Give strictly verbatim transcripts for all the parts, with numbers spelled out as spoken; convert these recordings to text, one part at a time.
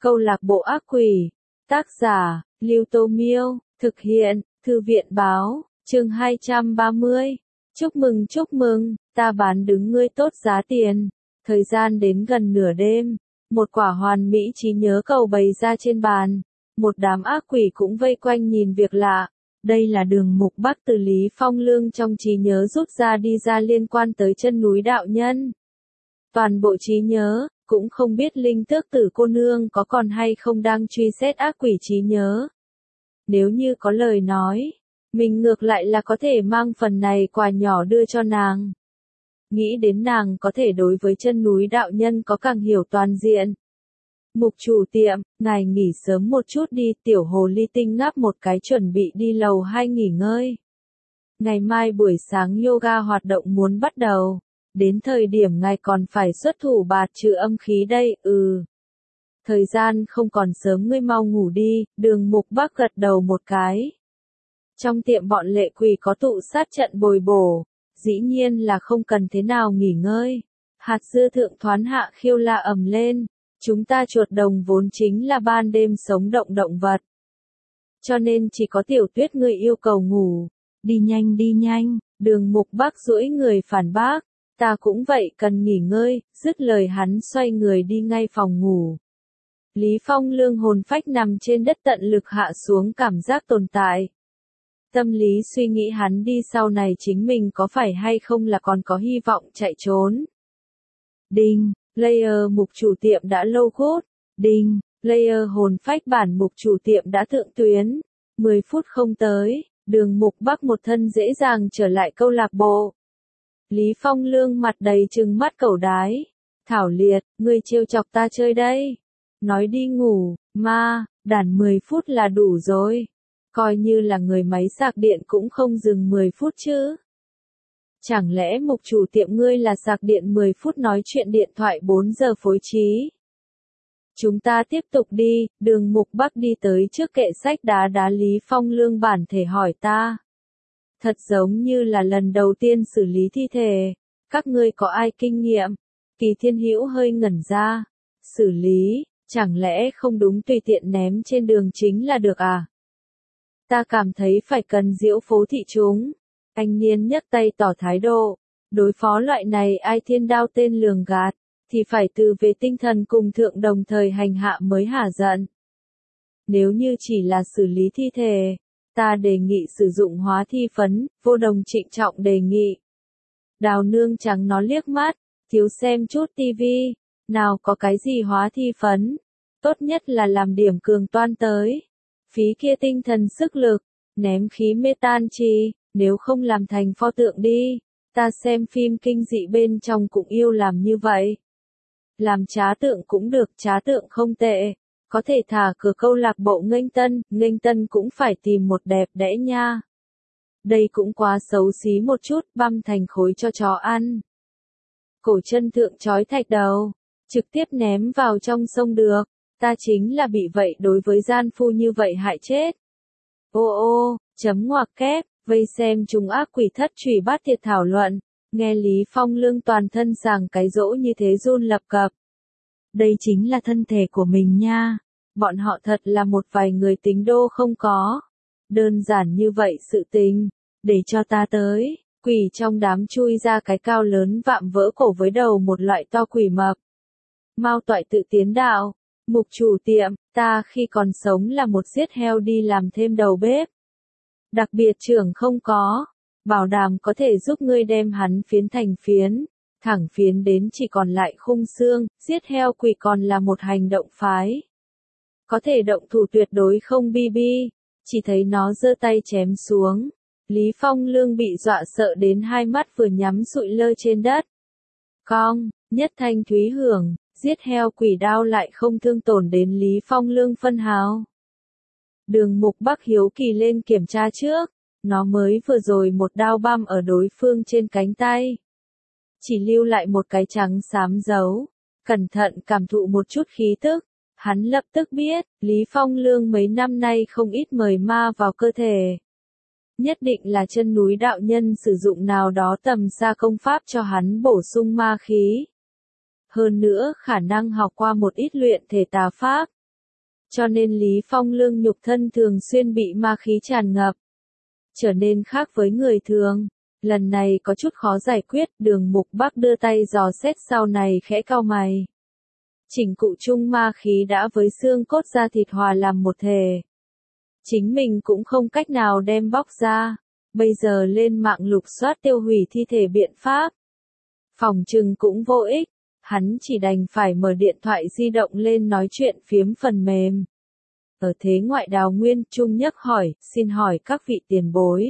Câu lạc bộ ác quỷ. Tác giả, Lưu Tô Miêu. Thực hiện, Thư viện báo. Chương hai trăm ba mươi. Chúc mừng chúc mừng, ta bán đứng ngươi tốt giá tiền. Thời gian đến gần nửa đêm. Một quả hoàn mỹ trí nhớ cầu bày ra trên bàn. Một đám ác quỷ cũng vây quanh nhìn việc lạ. Đây là đường mục Bắc từ Lý Phong Lương trong trí nhớ rút ra đi ra liên quan tới chân núi đạo nhân. Toàn bộ trí nhớ, cũng không biết Linh Tước Tử cô nương có còn hay không đang truy xét ác quỷ trí nhớ. Nếu như có lời nói, mình ngược lại là có thể mang phần này quà nhỏ đưa cho nàng. Nghĩ đến nàng có thể đối với chân núi đạo nhân có càng hiểu toàn diện. Mục chủ tiệm, ngài nghỉ sớm một chút đi, tiểu hồ ly tinh ngáp một cái chuẩn bị đi lầu hai nghỉ ngơi. Ngày mai buổi sáng yoga hoạt động muốn bắt đầu. Đến thời điểm ngài còn phải xuất thủ bạt trừ âm khí đây, ừ. Thời gian không còn sớm, ngươi mau ngủ đi, đường mục Bắc gật đầu một cái. Trong tiệm bọn lệ quỷ có tụ sát trận bồi bổ, dĩ nhiên là không cần thế nào nghỉ ngơi. Hạt dưa thượng thoán hạ khiêu la ầm lên, chúng ta chuột đồng vốn chính là ban đêm sống động động vật. Cho nên chỉ có tiểu tuyết ngươi yêu cầu ngủ, đi nhanh đi nhanh, đường mục Bắc duỗi người phản bác. Ta cũng vậy cần nghỉ ngơi, dứt lời hắn xoay người đi ngay phòng ngủ. Lý Phong Lương hồn phách nằm trên đất tận lực hạ xuống cảm giác tồn tại. Tâm lý suy nghĩ hắn đi sau này chính mình có phải hay không là còn có hy vọng chạy trốn. Đinh, layer mục chủ tiệm đã lâu cốt. Đinh, layer hồn phách bản mục chủ tiệm đã thượng tuyến. mười phút không tới, đường mục Bắc một thân dễ dàng trở lại câu lạc bộ. Lý Phong Lương mặt đầy trừng mắt cẩu đái. Thảo liệt, ngươi trêu chọc ta chơi đây. Nói đi ngủ, ma, đàn mười phút là đủ rồi. Coi như là người máy sạc điện cũng không dừng mười phút chứ. Chẳng lẽ mục chủ tiệm ngươi là sạc điện mười phút nói chuyện điện thoại bốn giờ phối trí. Chúng ta tiếp tục đi, đường mục Bắc đi tới trước kệ sách đá đá Lý Phong Lương bản thể hỏi ta. Thật giống như là lần đầu tiên xử lý thi thể. Các ngươi có ai kinh nghiệm? Kỳ Thiên Hữu hơi ngẩn ra. Xử lý, chẳng lẽ không đúng tùy tiện ném trên đường chính là được à? Ta cảm thấy phải cần diễu phố thị chúng. Anh Niên nhấc tay tỏ thái độ. Đối phó loại này ai thiên đao tên lường gạt, thì phải từ về tinh thần cùng thượng đồng thời hành hạ mới hả giận. Nếu như chỉ là xử lý thi thể, ta đề nghị sử dụng hóa thi phấn, Vô Đồng trịnh trọng đề nghị. Đào Nương trắng nó liếc mắt, thiếu xem chút tivi, nào có cái gì hóa thi phấn, tốt nhất là làm điểm cường toan tới. Phí kia tinh thần sức lực, ném khí mê tan chi, nếu không làm thành pho tượng đi, ta xem phim kinh dị bên trong cũng yêu làm như vậy. Làm trá tượng cũng được, trá tượng không tệ. Có thể thả cửa câu lạc bộ nghênh tân, nghênh tân cũng phải tìm một đẹp đẽ nha. Đây cũng quá xấu xí một chút, băm thành khối cho chó ăn. Cổ chân thượng trói thạch đầu, trực tiếp ném vào trong sông được, ta chính là bị vậy đối với gian phu như vậy hại chết. Ô ô, chấm ngoặc kép, vây xem chúng ác quỷ thất trùy bát thiệt thảo luận, nghe Lý Phong Lương toàn thân sàng cái dỗ như thế run lập cập. Đây chính là thân thể của mình nha. Bọn họ thật là một vài người tính đô không có. Đơn giản như vậy sự tình. Để cho ta tới. Quỷ trong đám chui ra cái cao lớn vạm vỡ cổ với đầu một loại to quỷ mập. Mao Toại tự tiến đạo. Mục chủ tiệm, ta khi còn sống là một giết heo đi làm thêm đầu bếp. Đặc biệt trưởng không có. Bảo đảm có thể giúp ngươi đem hắn phiến thành phiến. Thẳng phiến đến chỉ còn lại khung xương, giết heo quỷ còn là một hành động phái. Có thể động thủ tuyệt đối không bi bi, chỉ thấy nó giơ tay chém xuống. Lý Phong Lương bị dọa sợ đến hai mắt vừa nhắm sụi lơ trên đất. Cong, nhất thanh thúy hưởng, giết heo quỷ đao lại không thương tổn đến Lý Phong Lương phân hào. Đường mục Bắc hiếu kỳ lên kiểm tra trước, nó mới vừa rồi một đao băm ở đối phương trên cánh tay. Chỉ lưu lại một cái trắng xám dấu, cẩn thận cảm thụ một chút khí tức, hắn lập tức biết, Lý Phong Lương mấy năm nay không ít mời ma vào cơ thể. Nhất định là chân núi đạo nhân sử dụng nào đó tầm xa công pháp cho hắn bổ sung ma khí. Hơn nữa khả năng học qua một ít luyện thể tà pháp, cho nên Lý Phong Lương nhục thân thường xuyên bị ma khí tràn ngập, trở nên khác với người thường. Lần này có chút khó giải quyết, Đường Mục Bắc đưa tay dò xét sau này khẽ cau mày. Chỉnh cụ chung ma khí đã với xương cốt da thịt hòa làm một thể. Chính mình cũng không cách nào đem bóc ra, bây giờ lên mạng lục soát tiêu hủy thi thể biện pháp. Phòng trừng cũng vô ích, hắn chỉ đành phải mở điện thoại di động lên nói chuyện phiếm phần mềm. Ở thế ngoại đào nguyên, Trung Nhất hỏi, xin hỏi các vị tiền bối.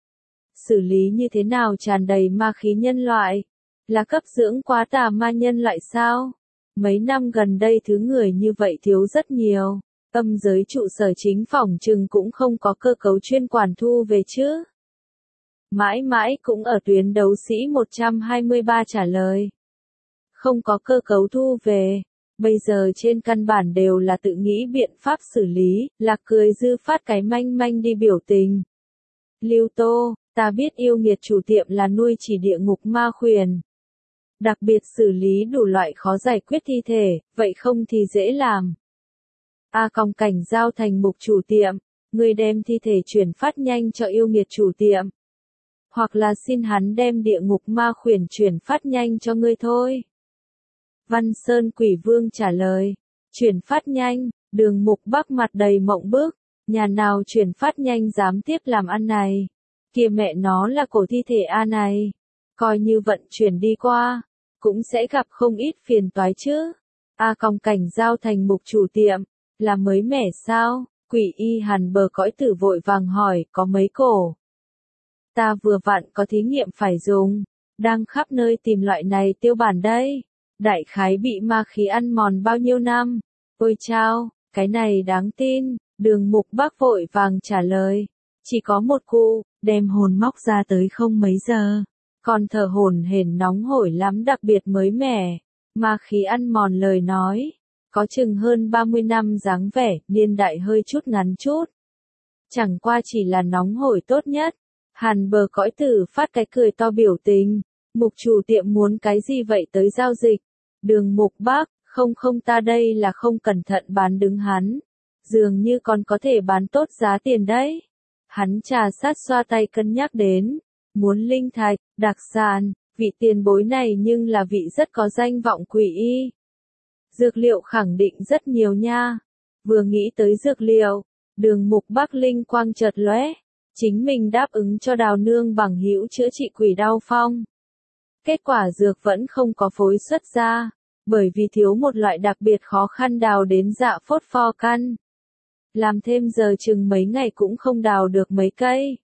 Xử lý như thế nào tràn đầy ma khí nhân loại? Là cấp dưỡng quá tà ma nhân loại sao? Mấy năm gần đây thứ người như vậy thiếu rất nhiều. Âm giới trụ sở chính phòng trừng cũng không có cơ cấu chuyên quản thu về chứ. Mãi mãi cũng ở tuyến đấu sĩ một trăm hai mươi ba trả lời. Không có cơ cấu thu về. Bây giờ trên căn bản đều là tự nghĩ biện pháp xử lý, Lạc cười dư phát cái manh manh đi biểu tình. Lưu Tô, ta biết yêu nghiệt chủ tiệm là nuôi chỉ địa ngục ma khuyển. Đặc biệt xử lý đủ loại khó giải quyết thi thể, vậy không thì dễ làm. A Còng Cảnh giao thành mục chủ tiệm, người đem thi thể chuyển phát nhanh cho yêu nghiệt chủ tiệm. Hoặc là xin hắn đem địa ngục ma khuyển chuyển phát nhanh cho ngươi thôi. Văn Sơn Quỷ Vương trả lời, chuyển phát nhanh, Đường Mục Bắc mặt đầy mộng bức, nhà nào chuyển phát nhanh dám tiếp làm ăn này. Kìa mẹ nó là cổ thi thể A này, coi như vận chuyển đi qua, cũng sẽ gặp không ít phiền toái chứ. A Còng Cảnh giao thành mục chủ tiệm, là mới mẻ sao? Quỷ Y Hàn Bờ Cõi Tử vội vàng hỏi, có mấy cổ? Ta vừa vặn có thí nghiệm phải dùng, đang khắp nơi tìm loại này tiêu bản đây. Đại khái bị ma khí ăn mòn bao nhiêu năm? Ôi chao, cái này đáng tin. Đường Mục Bắc vội vàng trả lời, chỉ có một cụ, đem hồn móc ra tới không mấy giờ, còn thở hổn hển nóng hổi lắm, đặc biệt mới mẻ. Ma khí ăn mòn lời nói, có chừng hơn ba mươi năm dáng vẻ, niên đại hơi chút ngắn chút. Chẳng qua chỉ là nóng hổi tốt nhất. Hàn Bờ Cõi Tử phát cái cười to biểu tình, mục chủ tiệm muốn cái gì vậy tới giao dịch? Đường Mục Bắc, không không ta đây là không cẩn thận bán đứng hắn. Dường như còn có thể bán tốt giá tiền đấy. Hắn trà sát xoa tay cân nhắc đến. Muốn linh thạch, đặc sản, vị tiền bối này nhưng là vị rất có danh vọng Quỷ Y. Dược liệu khẳng định rất nhiều nha. Vừa nghĩ tới dược liệu, Đường Mục Bắc linh quang chợt lóe. Chính mình đáp ứng cho Đào Nương bằng hữu chữa trị quỷ đau phong. Kết quả dược vẫn không có phối xuất ra, bởi vì thiếu một loại đặc biệt khó khăn đào đến dạ phốt pho căn. Làm thêm giờ chừng mấy ngày cũng không đào được mấy cây.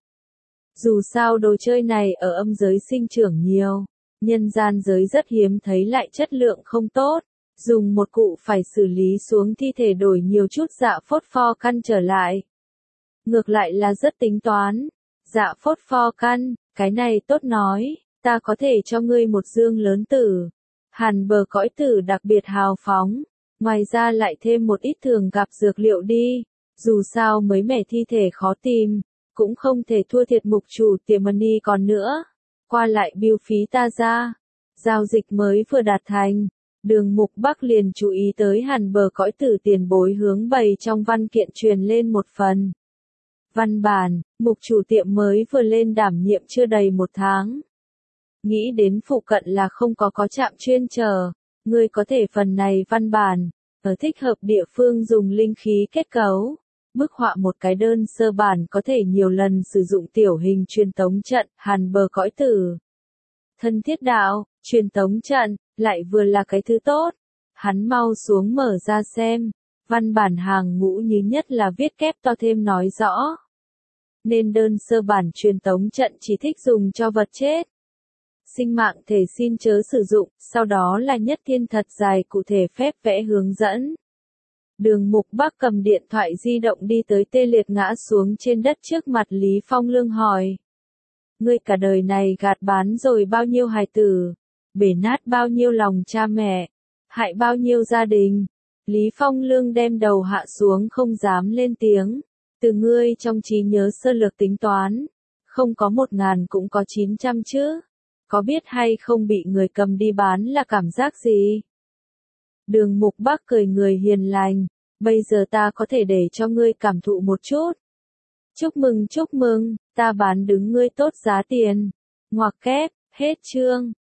Dù sao đồ chơi này ở âm giới sinh trưởng nhiều, nhân gian giới rất hiếm thấy lại chất lượng không tốt. Dùng một cụ phải xử lý xuống thi thể đổi nhiều chút dạ phốt pho căn trở lại. Ngược lại là rất tính toán. Dạ phốt pho căn, cái này tốt nói, ta có thể cho ngươi một dương lớn tử. Hàn Bờ Cõi Tử đặc biệt hào phóng, ngoài ra lại thêm một ít thường gặp dược liệu đi. Dù sao mới mẻ thi thể khó tìm, cũng không thể thua thiệt mục chủ tiệm money còn nữa. Qua lại bill phí ta ra. Giao dịch mới vừa đạt thành. Đường Mục Bắc liền chú ý tới Hàn Bờ Cõi Tử tiền bối hướng bày trong văn kiện truyền lên một phần. Văn bản, mục chủ tiệm mới vừa lên đảm nhiệm chưa đầy một tháng. Nghĩ đến phụ cận là không có có trạm chuyên chờ, ngươi có thể phần này văn bản, ở thích hợp địa phương dùng linh khí kết cấu. Bức họa một cái đơn sơ bản có thể nhiều lần sử dụng tiểu hình truyền tống trận, Hàn Bờ Cõi Tử. Thân thiết đạo, truyền tống trận, lại vừa là cái thứ tốt. Hắn mau xuống mở ra xem, văn bản hàng ngũ như nhất là viết kép to thêm nói rõ. Nên đơn sơ bản truyền tống trận chỉ thích dùng cho vật chết. Sinh mạng thể xin chớ sử dụng, sau đó là nhất thiên thật dài cụ thể phép vẽ hướng dẫn. Đường Mục Bắc cầm điện thoại di động đi tới tê liệt ngã xuống trên đất trước mặt Lý Phong Lương hỏi. Ngươi cả đời này gạt bán rồi bao nhiêu hài tử, bể nát bao nhiêu lòng cha mẹ, hại bao nhiêu gia đình. Lý Phong Lương đem đầu hạ xuống không dám lên tiếng. Từ ngươi trong trí nhớ sơ lược tính toán, không có một ngàn cũng có chín trăm chứ. Có biết hay không bị người cầm đi bán là cảm giác gì? Đường Mục Bắc cười người hiền lành, Bây giờ ta có thể để cho ngươi cảm thụ một chút. Chúc mừng chúc mừng, ta bán đứng ngươi tốt giá tiền. Ngoặc kép, hết chương.